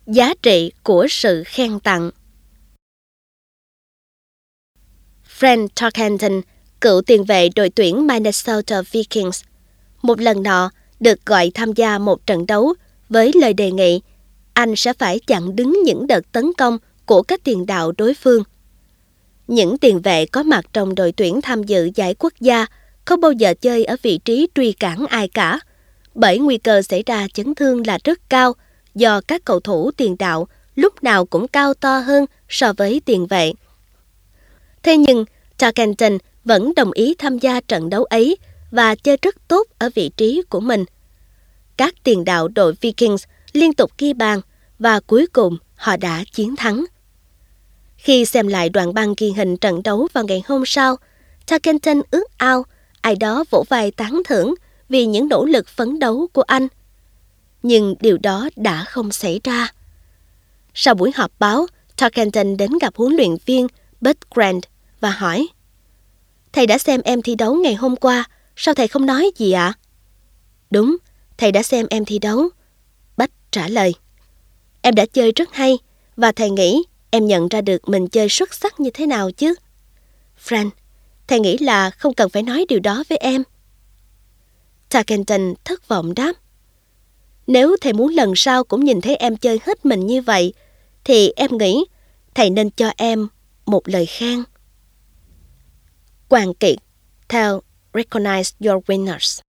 Giá trị của sự khen tặng. Frank Tarkenton, cựu tiền vệ đội tuyển Minnesota Vikings, một lần nọ được gọi tham gia một trận đấu với lời đề nghị anh sẽ phải chặn đứng những đợt tấn công của các tiền đạo đối phương. Những tiền vệ có mặt trong đội tuyển tham dự giải quốc gia không bao giờ chơi ở vị trí truy cản ai cả, bởi nguy cơ xảy ra chấn thương là rất cao do các cầu thủ tiền đạo lúc nào cũng cao to hơn so với tiền vệ. Thế nhưng, Tarkenton vẫn đồng ý tham gia trận đấu ấy và chơi rất tốt ở vị trí của mình. Các tiền đạo đội Vikings liên tục ghi bàn và cuối cùng họ đã chiến thắng. Khi xem lại đoạn băng ghi hình trận đấu vào ngày hôm sau, Tarkenton ước ao ai đó vỗ vai tán thưởng vì những nỗ lực phấn đấu của anh. Nhưng điều đó đã không xảy ra. Sau buổi họp báo, Tarkenton đến gặp huấn luyện viên Bud Grant và hỏi: "Thầy đã xem em thi đấu ngày hôm qua, sao thầy không nói gì ạ?" "Đúng, thầy đã xem em thi đấu," Bud trả lời. "Em đã chơi rất hay và thầy nghĩ em nhận ra được mình chơi xuất sắc như thế nào chứ?" "Frank, thầy nghĩ là không cần phải nói điều đó với em." Tarkenton thất vọng đáp: "Nếu thầy muốn lần sau cũng nhìn thấy em chơi hết mình như vậy, thì em nghĩ thầy nên cho em một lời khen." Quàn kiệt theo Recognize Your Winners.